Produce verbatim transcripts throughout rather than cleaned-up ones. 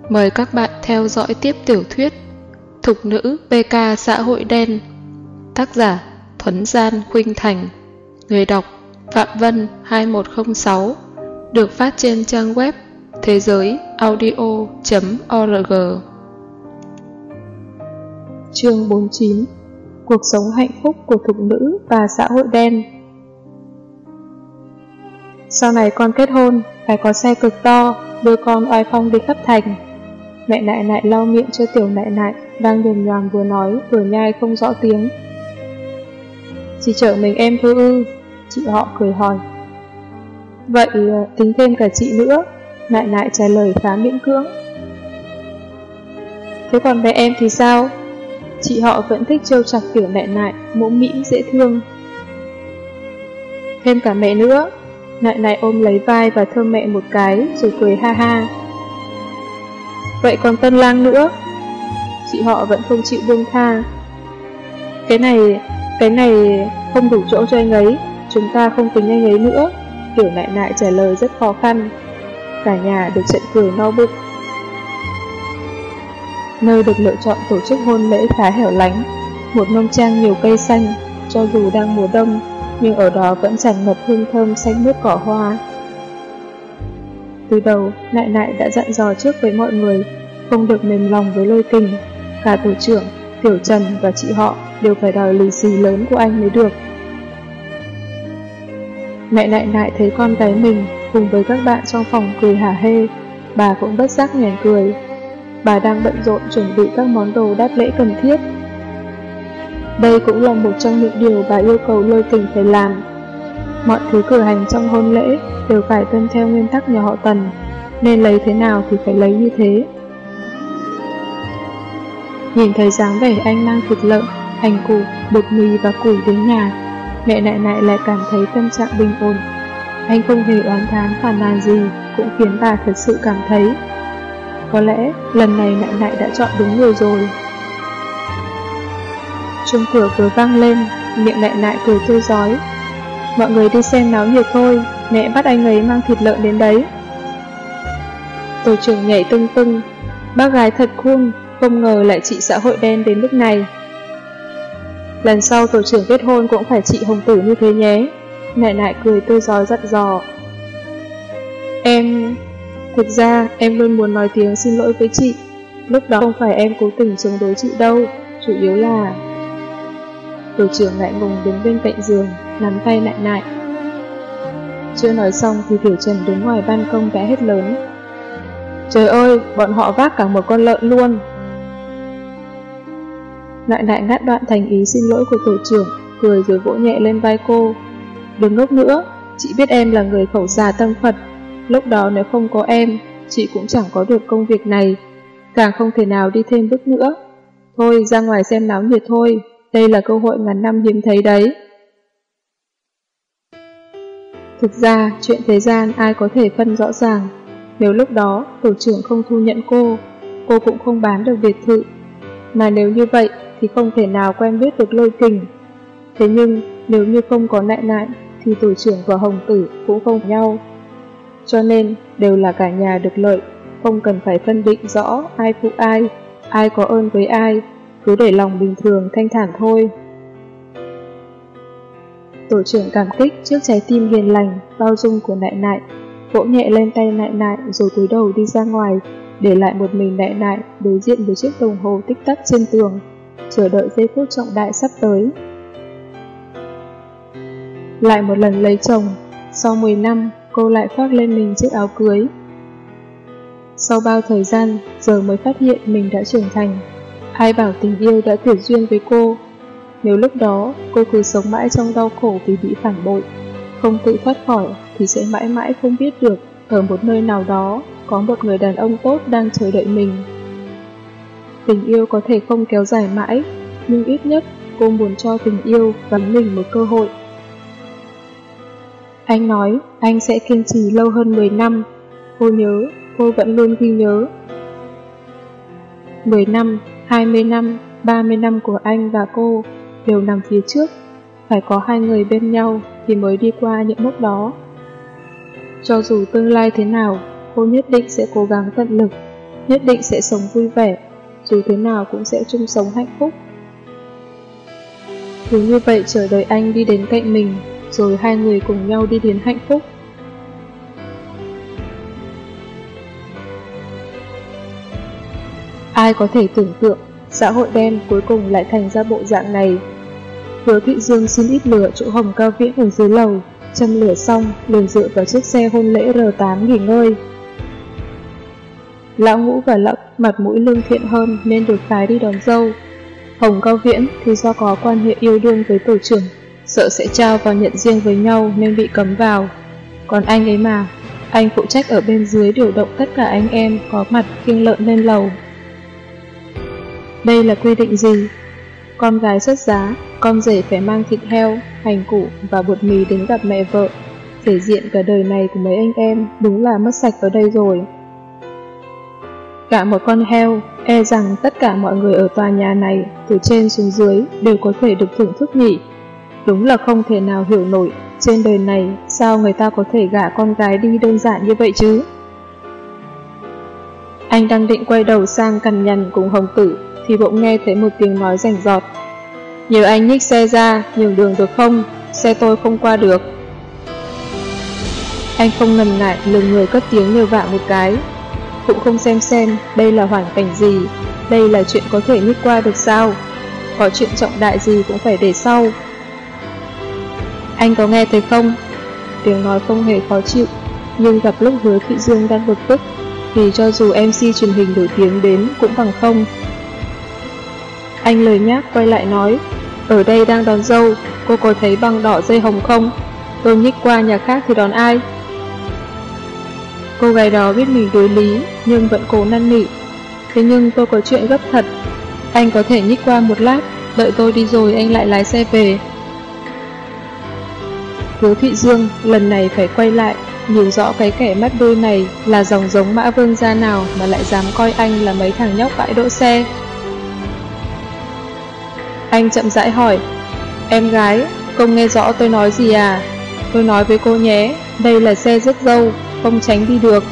Mời các bạn theo dõi tiếp tiểu thuyết Thục nữ pê ca xã hội đen. Tác giả Thuấn Gian Khuynh Thành. Người đọc Phạm Vân hai một không sáu. Được phát trên trang web thế giới audio chấm org. Chương bốn mươi chín. Cuộc sống hạnh phúc của thục nữ và xã hội đen. Sau này con kết hôn, phải có xe cực to, đưa con oai phong đi khắp thành. Mẹ Nại Nại lau miệng cho tiểu Nại Nại, đang đồm nhoàm vừa nói vừa nhai không rõ tiếng. Chỉ chở mình em thôi ư? Chị họ cười hỏi. Vậy tính thêm cả chị nữa, Nại Nại trả lời khá miễn cưỡng. Thế còn bé em thì sao? Chị họ vẫn thích trêu chọc tiểu Nại Nại, mũm mĩm dễ thương. Thêm cả mẹ nữa. Nại Nại ôm lấy vai và thơm mẹ một cái rồi cười ha ha. Vậy còn tân lang nữa? Chị họ vẫn không chịu buông tha. Cái này, cái này không đủ chỗ cho anh ấy, chúng ta không tính anh ấy nữa. Tiểu Nại Nại trả lời rất khó khăn. Cả nhà được trận cười no bụng. Nơi được lựa chọn tổ chức hôn lễ khá hẻo lánh, một nông trang nhiều cây xanh, cho dù đang mùa đông, nhưng ở đó vẫn tràn ngập hương thơm xanh mướt cỏ hoa. Từ đầu, Nại Nại đã dặn dò trước với mọi người, không được mềm lòng với Lôi Kình. Cả tổ trưởng, Tiểu Trần và chị họ đều phải đòi lì xì lớn của anh mới được. Mẹ Nại Nại thấy con gái mình cùng với các bạn trong phòng cười hả hê, bà cũng bất giác nhoẻn cười. Bà đang bận rộn chuẩn bị các món đồ đáp lễ cần thiết. Đây cũng là một trong những điều bà yêu cầu Lôi Kình phải làm. Mọi thứ cử hành trong hôn lễ đều phải tuân theo nguyên tắc nhà họ Tần, nên lấy thế nào thì phải lấy như thế. Nhìn thấy dáng vẻ anh mang thịt lợn, hành củ, bột mì và củi đến nhà, mẹ Nại Nại lại cảm thấy tâm trạng bình ổn. Anh không hề oán thán phàn nàn gì, cũng khiến bà thật sự cảm thấy có lẽ lần này Nại Nại đã chọn đúng người rồi. Chuông cửa vừa vang lên, miệng Nại Nại cười tươi rói. Mọi người đi xem náo nhiệt thôi, mẹ bắt anh ấy mang thịt lợn đến đấy. Tổ trưởng nhảy tưng tưng. Bác gái thật cool, không ngờ lại chị xã hội đen đến lúc này. Lần sau tổ trưởng kết hôn cũng phải chị hồng tử như thế nhé. Nại Nại cười tươi rói dặn dò. Em... Thực ra em luôn muốn nói tiếng xin lỗi với chị. Lúc đó không phải em cố tình chống đối chị đâu, chủ yếu là... Tổ trưởng ngại ngùng đứng bên cạnh giường, nắm tay Nại Nại. Chưa nói xong thì Tiểu Trần đứng ngoài ban công đã hét lớn. Trời ơi, bọn họ vác cả một con lợn luôn. Nại Nại ngắt đoạn thành ý xin lỗi của tổ trưởng, cười rồi vỗ nhẹ lên vai cô. Đừng ngốc nữa, chị biết em là người khẩu xà tâm Phật. Lúc đó nếu không có em, chị cũng chẳng có được công việc này, càng không thể nào đi thêm bước nữa. Thôi ra ngoài xem náo nhiệt thôi, đây là cơ hội ngàn năm hiếm thấy đấy. Thực ra, chuyện thế gian ai có thể phân rõ ràng. Nếu lúc đó tổ trưởng không thu nhận cô, cô cũng không bán được biệt thự. Mà nếu như vậy thì không thể nào quen biết được Lôi Kình. Thế nhưng nếu như không có Nại Nại thì tổ trưởng và hồng tử cũng không nhau. Cho nên đều là cả nhà được lợi, không cần phải phân định rõ ai phụ ai, ai có ơn với ai, cứ để lòng bình thường thanh thản thôi. Tổ trưởng cảm kích trước trái tim hiền lành, bao dung của Nại Nại, vỗ nhẹ lên tay Nại Nại rồi cúi đầu đi ra ngoài, để lại một mình Nại Nại đối diện với chiếc đồng hồ tích tắc trên tường, chờ đợi giây phút trọng đại sắp tới. Lại một lần lấy chồng, sau mười năm, cô lại khoác lên mình chiếc áo cưới. Sau bao thời gian, giờ mới phát hiện mình đã trưởng thành. Ai bảo tình yêu đã tuyệt duyên với cô? Nếu lúc đó cô cứ sống mãi trong đau khổ vì bị phản bội, không tự thoát khỏi thì sẽ mãi mãi không biết được ở một nơi nào đó có một người đàn ông tốt đang chờ đợi mình. Tình yêu có thể không kéo dài mãi, nhưng ít nhất cô muốn cho tình yêu và mình một cơ hội. Anh nói anh sẽ kiên trì lâu hơn mười năm. Cô nhớ, cô vẫn luôn ghi nhớ. mười năm, hai mươi năm, ba mươi năm của anh và cô đều nằm phía trước. Phải có hai người bên nhau thì mới đi qua những mốc đó. Cho dù tương lai thế nào, cô nhất định sẽ cố gắng tận lực, nhất định sẽ sống vui vẻ, dù thế nào cũng sẽ chung sống hạnh phúc. Cứ như vậy chờ đợi anh đi đến cạnh mình, rồi hai người cùng nhau đi đến hạnh phúc. Ai có thể tưởng tượng xã hội đen cuối cùng lại thành ra bộ dạng này. Hứa Thụy Dương xin ít lửa chỗ Hồng Cao Viễn ở dưới lầu, châm lửa xong liền dựa vào chiếc xe hôn lễ R tám nghỉ ngơi. Lão Ngũ và Lão mặt mũi lương thiện hơn nên được phái đi đón dâu. Hồng Cao Viễn thì do có quan hệ yêu đương với tổ trưởng, sợ sẽ trao vào nhận riêng với nhau nên bị cấm vào. Còn anh ấy mà, anh phụ trách ở bên dưới điều động tất cả anh em có mặt khiêng lợn lên lầu. Đây là quy định gì? Con gái xuất giá, con rể phải mang thịt heo, hành củ và bột mì đến gặp mẹ vợ. Thể diện cả đời này của mấy anh em đúng là mất sạch ở đây rồi. Cả một con heo, e rằng tất cả mọi người ở tòa nhà này, từ trên xuống dưới, đều có thể được thưởng thức nhỉ. Đúng là không thể nào hiểu nổi, trên đời này sao người ta có thể gả con gái đi đơn giản như vậy chứ? Anh đang định quay đầu sang cằn nhằn cùng Hồng Tử, thì bỗng nghe thấy một tiếng nói rành rọt. Nhờ anh nhích xe ra, nhường đường được không? Xe tôi không qua được. Anh không ngần ngại lườm người cất tiếng nhờ vả một cái. Cũng không xem xem đây là hoàn cảnh gì, đây là chuyện có thể nhích qua được sao? Có chuyện trọng đại gì cũng phải để sau. Anh có nghe thấy không? Tiếng nói không hề khó chịu, nhưng gặp lúc Hứa Thụy Dương đang bực tức, thì cho dù em xê truyền hình nổi tiếng đến cũng bằng không. Anh lời nhác quay lại nói, ở đây đang đón dâu, cô có thấy băng đỏ dây hồng không? Tôi nhích qua nhà khác thì đón ai? Cô gái đó biết mình đối lý, nhưng vẫn cố năn nỉ. Thế nhưng tôi có chuyện gấp thật. Anh có thể nhích qua một lát, đợi tôi đi rồi anh lại lái xe về. Hứa Thụy Dương lần này phải quay lại, nhìn rõ cái kẻ mắt đuôi này là dòng giống Mã Vương gia nào mà lại dám coi anh là mấy thằng nhóc bãi đỗ xe. Anh chậm rãi hỏi, em gái, không nghe rõ tôi nói gì à? Tôi nói với cô nhé, đây là xe rước dâu, không tránh đi được.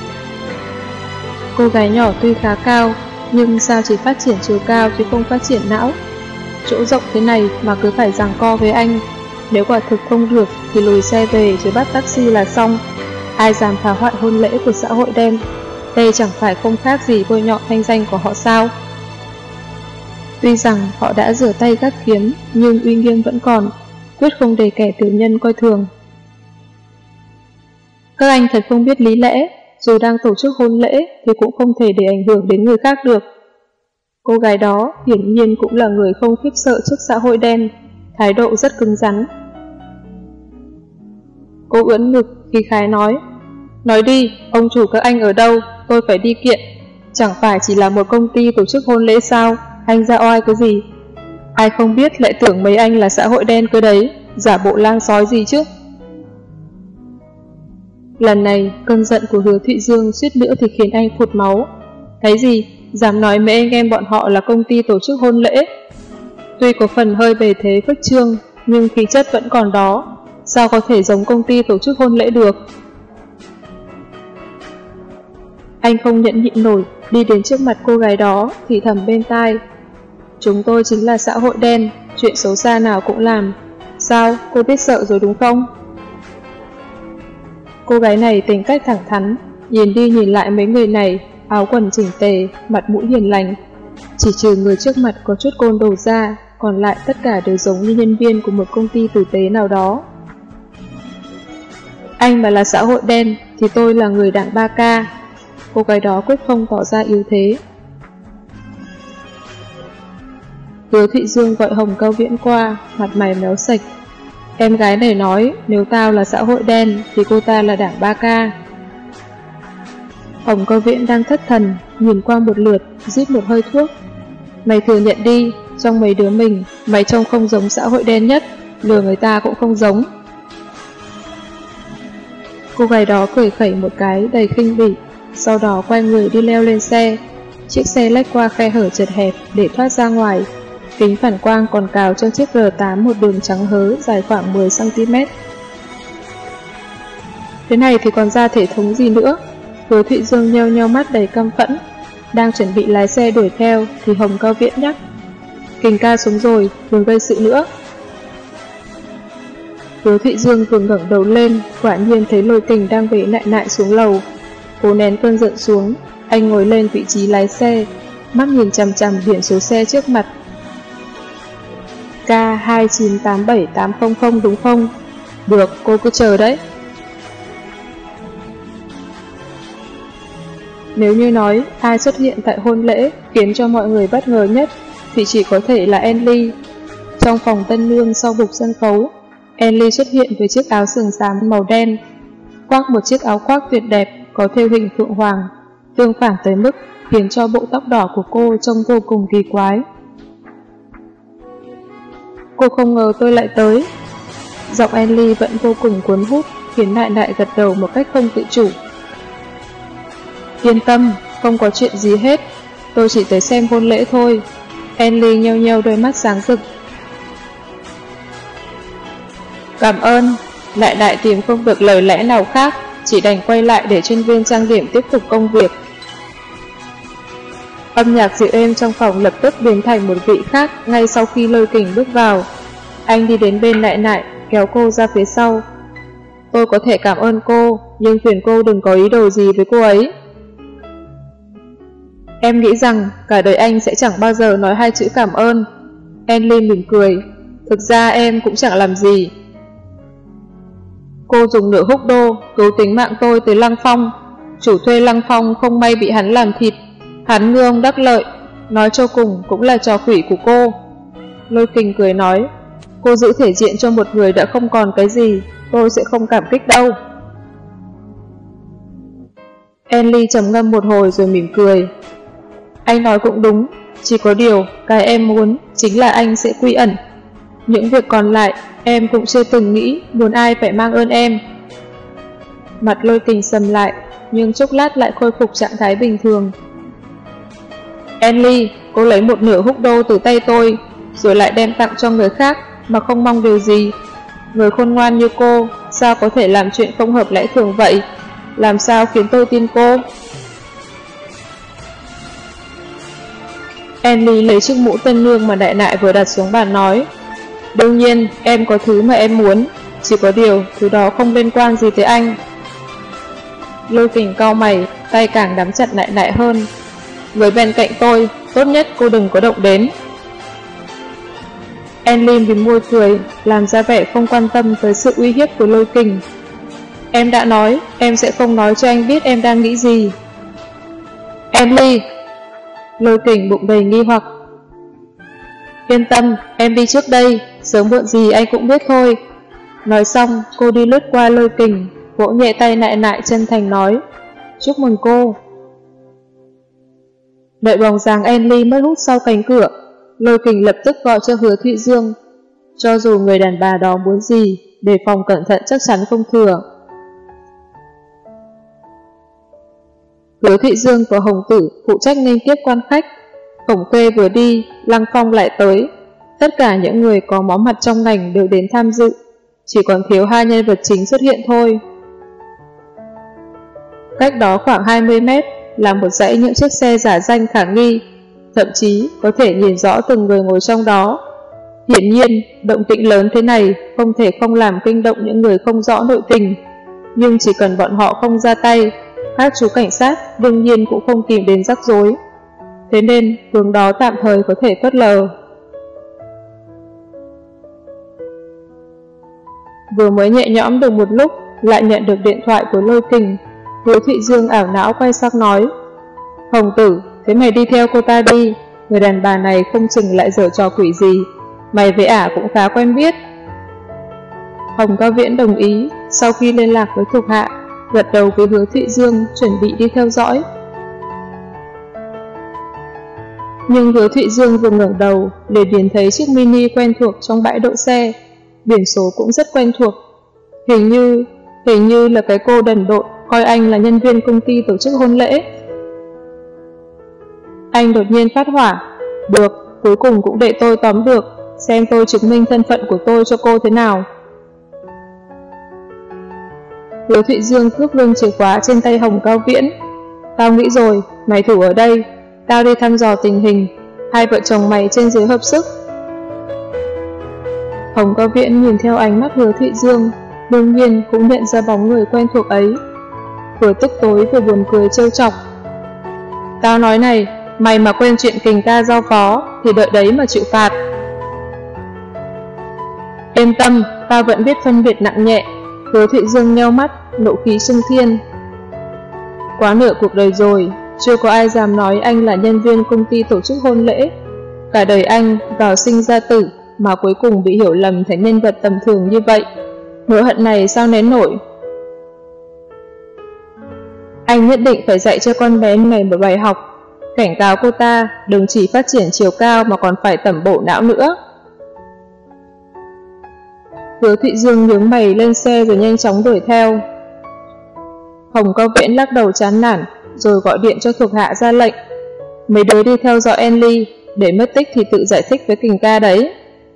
Cô gái nhỏ tuy khá cao, nhưng sao chỉ phát triển chiều cao chứ không phát triển não. Chỗ rộng thế này mà cứ phải giằng co với anh. Nếu quả thực không được thì lùi xe về chứ bắt taxi là xong. Ai dám phá hoại hôn lễ của xã hội đen? Đây chẳng phải không khác gì bôi nhọ thanh danh của họ sao? Tuy rằng họ đã rửa tay gác kiếm, nhưng uy nghiêm vẫn còn, quyết không để kẻ tiểu nhân coi thường. Các anh thật không biết lý lẽ, dù đang tổ chức hôn lễ thì cũng không thể để ảnh hưởng đến người khác được. Cô gái đó hiển nhiên cũng là người không khiếp sợ trước xã hội đen, thái độ rất cứng rắn. Cô ưỡn ngực khi khái nói, nói đi, ông chủ các anh ở đâu, tôi phải đi kiện. Chẳng phải chỉ là một công ty tổ chức hôn lễ sao, anh ra oai cái gì? Ai không biết lại tưởng mấy anh là xã hội đen cơ đấy, giả bộ lang sói gì chứ? Lần này, cơn giận của Hứa Thụy Dương suýt nữa thì khiến anh phụt máu. Thấy gì, dám nói mấy anh em bọn họ là công ty tổ chức hôn lễ. Tuy có phần hơi bề thế phách trương, nhưng khí chất vẫn còn đó. Sao có thể giống công ty tổ chức hôn lễ được? Anh không nhẫn nhịn nổi, đi đến trước mặt cô gái đó, thì thầm bên tai. Chúng tôi chính là xã hội đen, chuyện xấu xa nào cũng làm. Sao, cô biết sợ rồi đúng không? Cô gái này tính cách thẳng thắn, nhìn đi nhìn lại mấy người này, áo quần chỉnh tề, mặt mũi hiền lành. Chỉ trừ người trước mặt có chút côn đồ ra, còn lại tất cả đều giống như nhân viên của một công ty tử tế nào đó. Anh mà là xã hội đen thì tôi là người đảng ba K. Cô gái đó quyết không tỏ ra yếu thế. Hứa Thụy Dương gọi Hồng Cao Viễn qua, mặt mày méo sạch. Em gái này nói nếu tao là xã hội đen thì cô ta là đảng ba K. Hồng Cao Viễn đang thất thần, nhìn qua một lượt, rít một hơi thuốc. Mày thừa nhận đi, trong mấy đứa mình, mày trông không giống xã hội đen nhất, lừa người ta cũng không giống. Cô gái đó cười khẩy một cái đầy khinh bỉ, sau đó quay người đi leo lên xe. Chiếc xe lách qua khe hở chật hẹp để thoát ra ngoài. Kính phản quang còn cào cho chiếc R tám một đường trắng hớ dài khoảng mười xăng ti mét. Thế này thì còn ra thể thống gì nữa? Hứa Thụy Dương nheo nheo mắt đầy căm phẫn. Đang chuẩn bị lái xe đuổi theo thì Hồng Cao Viễn nhắc: Kình ca xuống rồi, đừng gây sự nữa. Hứa Thụy Dương vừa ngẩng đầu lên, quả nhiên thấy Lôi Kình đang bế nại nại xuống lầu. Cố nén cơn giận xuống, anh ngồi lên vị trí lái xe, mắt nhìn chằm chằm biển số xe trước mặt. K hai chín tám bảy tám không không đúng không? Được, cô cứ chờ đấy. Nếu như nói ai xuất hiện tại hôn lễ khiến cho mọi người bất ngờ nhất thì chỉ có thể là Enly. Trong phòng tân nương sau bục sân khấu, Enly xuất hiện với chiếc áo sườn xám màu đen, khoác một chiếc áo khoác tuyệt đẹp có thêu hình phượng hoàng, tương phản tới mức khiến cho bộ tóc đỏ của cô trông vô cùng kỳ quái. Cô không ngờ tôi lại tới. Giọng Enly vẫn vô cùng cuốn hút, khiến Nại Nại gật đầu một cách không tự chủ. Yên tâm, không có chuyện gì hết, tôi chỉ tới xem hôn lễ thôi. Enly nheo nheo đôi mắt sáng rực. Cảm ơn. Nại Nại tìm không được lời lẽ nào khác, chỉ đành quay lại để chuyên viên trang điểm tiếp tục công việc. Âm nhạc dịu êm trong phòng lập tức biến thành một vị khác ngay sau khi Lôi Kình bước vào. Anh đi đến bên Nại Nại, kéo cô ra phía sau. Tôi có thể cảm ơn cô, nhưng phiền cô đừng có ý đồ gì với cô ấy. Em nghĩ rằng cả đời anh sẽ chẳng bao giờ nói hai chữ cảm ơn. Enly mỉm cười. Thực ra em cũng chẳng làm gì. Cô dùng nửa húc đô cứu tính mạng tôi tới Lăng Phong. Chủ thuê Lăng Phong không may bị hắn làm thịt. Hắn ngư ông đắc lợi, nói cho cùng cũng là trò quỷ của cô. Lôi Kình cười nói, cô giữ thể diện cho một người đã không còn cái gì, tôi sẽ không cảm kích đâu. Enly trầm ngâm một hồi rồi mỉm cười. Anh nói cũng đúng, chỉ có điều cái em muốn chính là anh sẽ quy ẩn. Những việc còn lại em cũng chưa từng nghĩ muốn ai phải mang ơn em. Mặt Lôi Kình sầm lại, nhưng chốc lát lại khôi phục trạng thái bình thường. Enly, cô lấy một nửa húc đô từ tay tôi, rồi lại đem tặng cho người khác mà không mong điều gì. Người khôn ngoan như cô, sao có thể làm chuyện không hợp lẽ thường vậy? Làm sao khiến tôi tin cô? Enly lấy chiếc mũ tân nương mà Đại Nại vừa đặt xuống bàn nói, đương nhiên em có thứ mà em muốn, chỉ có điều thứ đó không liên quan gì tới anh. Lôi Kình cau mày, tay càng nắm chặt Đại Nại hơn. Người bên cạnh tôi, tốt nhất cô đừng có động đến. Enly mím môi cười, làm ra vẻ không quan tâm tới sự uy hiếp của Lôi Kình. Em đã nói, em sẽ không nói cho anh biết em đang nghĩ gì. Enly! Lôi Kình bụng đầy nghi hoặc. Yên tâm, em đi trước đây, sớm muộn gì anh cũng biết thôi. Nói xong, cô đi lướt qua Lôi Kình, vỗ nhẹ tay Nại Nại chân thành nói, chúc mừng cô. Đợi bóng dáng Enly mất hút sau cánh cửa, Lôi Kình lập tức gọi cho Hứa Thụy Dương. Cho dù người đàn bà đó muốn gì, đề phòng cẩn thận chắc chắn không thừa. Hứa Thụy Dương và Hồng Tử phụ trách nghênh tiếp quan khách. Khổng Khê vừa đi, Lăng Phong lại tới. Tất cả những người có máu mặt trong ngành đều đến tham dự, chỉ còn thiếu hai nhân vật chính xuất hiện thôi. Cách đó khoảng hai mươi mét là một dãy những chiếc xe giả danh khả nghi, thậm chí có thể nhìn rõ từng người ngồi trong đó. Hiển nhiên, động tĩnh lớn thế này không thể không làm kinh động những người không rõ nội tình, nhưng chỉ cần bọn họ không ra tay, các chú cảnh sát đương nhiên cũng không tìm đến rắc rối. Thế nên, hướng đó tạm thời có thể phớt lờ. Vừa mới nhẹ nhõm được một lúc, lại nhận được điện thoại của Lôi Kình. Hứa Thụy Dương ảo não quay sang nói, Hồng Tử, thế mày đi theo cô ta đi, người đàn bà này không chừng lại giở trò quỷ gì, mày với ả cũng khá quen biết. Hồng Cao Viễn đồng ý, sau khi liên lạc với thuộc hạ, gật đầu với Hứa Thụy Dương chuẩn bị đi theo dõi. Nhưng Hứa Thụy Dương vừa ngẩng đầu để điền thấy chiếc mini quen thuộc trong bãi đỗ xe, biển số cũng rất quen thuộc. Hình như, hình như là cái cô đần độn coi anh là nhân viên công ty tổ chức hôn lễ. Anh đột nhiên phát hỏa, được, cuối cùng cũng để tôi tóm được, xem tôi chứng minh thân phận của tôi cho cô thế nào. Hứa Thụy Dương cướp luôn chìa khóa trên tay Hồng Cao Viễn. Tao nghĩ rồi, mày thủ ở đây, tao đi thăm dò tình hình, hai vợ chồng mày trên dưới hợp sức. Hồng Cao Viễn nhìn theo ánh mắt Hứa Thụy Dương, đương nhiên cũng nhận ra bóng người quen thuộc ấy. Vừa tức tối vừa buồn cười trêu chọc. Tao nói này, mày mà quên chuyện kình ca giao phó thì đợi đấy mà chịu phạt. Yên tâm, tao vẫn biết phân biệt nặng nhẹ. Hứa Thụy Dương nheo mắt, nộ khí xung thiên. Quá nửa cuộc đời rồi, chưa có ai dám nói anh là nhân viên công ty tổ chức hôn lễ. Cả đời anh vào sinh ra tử mà cuối cùng bị hiểu lầm thành nhân vật tầm thường như vậy. Nỗi hận này sao nén nổi. Anh nhất định phải dạy cho con bé này một bài học, cảnh cáo cô ta đừng chỉ phát triển chiều cao mà còn phải tẩm bổ não nữa. Hứa Thụy Dương nhướng mày lên xe rồi nhanh chóng đuổi theo. Hồng Cao Viễn lắc đầu chán nản rồi gọi điện cho thuộc hạ ra lệnh. Mấy đứa đi theo dõi Enly, để mất tích thì tự giải thích với kình ca đấy.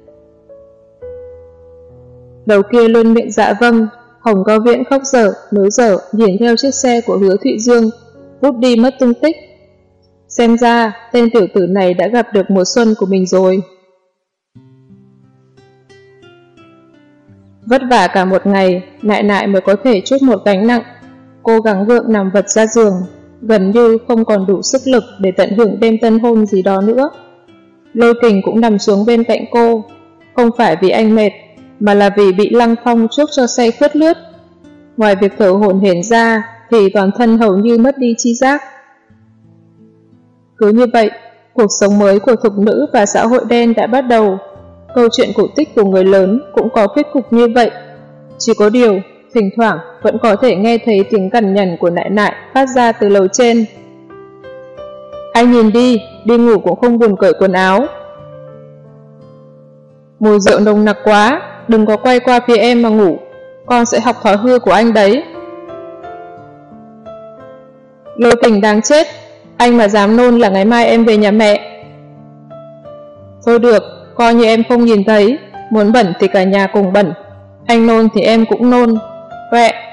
Đầu kia luôn miệng dạ vâng. Hồng Cao Viễn khóc dở, nối dở, điển theo chiếc xe của Hứa Thụy Dương, vút đi mất tung tích. Xem ra, tên tiểu tử này đã gặp được mùa xuân của mình rồi. Vất vả cả một ngày, Nại Nại mới có thể trút một gánh nặng. Cô gắng gượng nằm vật ra giường, gần như không còn đủ sức lực để tận hưởng đêm tân hôn gì đó nữa. Lôi Kình cũng nằm xuống bên cạnh cô, không phải vì anh mệt, mà là vì bị Lăng Phong chuốc cho say khướt lướt. Ngoài việc thở hổn hển ra, thì toàn thân hầu như mất đi chi giác. Cứ như vậy, cuộc sống mới của thục nữ và xã hội đen đã bắt đầu. Câu chuyện cổ tích của người lớn cũng có kết cục như vậy. Chỉ có điều, thỉnh thoảng vẫn có thể nghe thấy tiếng cằn nhằn của Nại Nại phát ra từ lầu trên. Anh nhìn đi, đi ngủ cũng không buồn cởi quần áo. Mùi rượu nồng nặc quá, đừng có quay qua phía em mà ngủ, con sẽ học thói hư của anh đấy. Lôi Kình đáng chết, anh mà dám nôn là ngày mai em về nhà mẹ. Thôi được, coi như em không nhìn thấy, muốn bẩn thì cả nhà cùng bẩn, anh nôn thì em cũng nôn. Quẹ.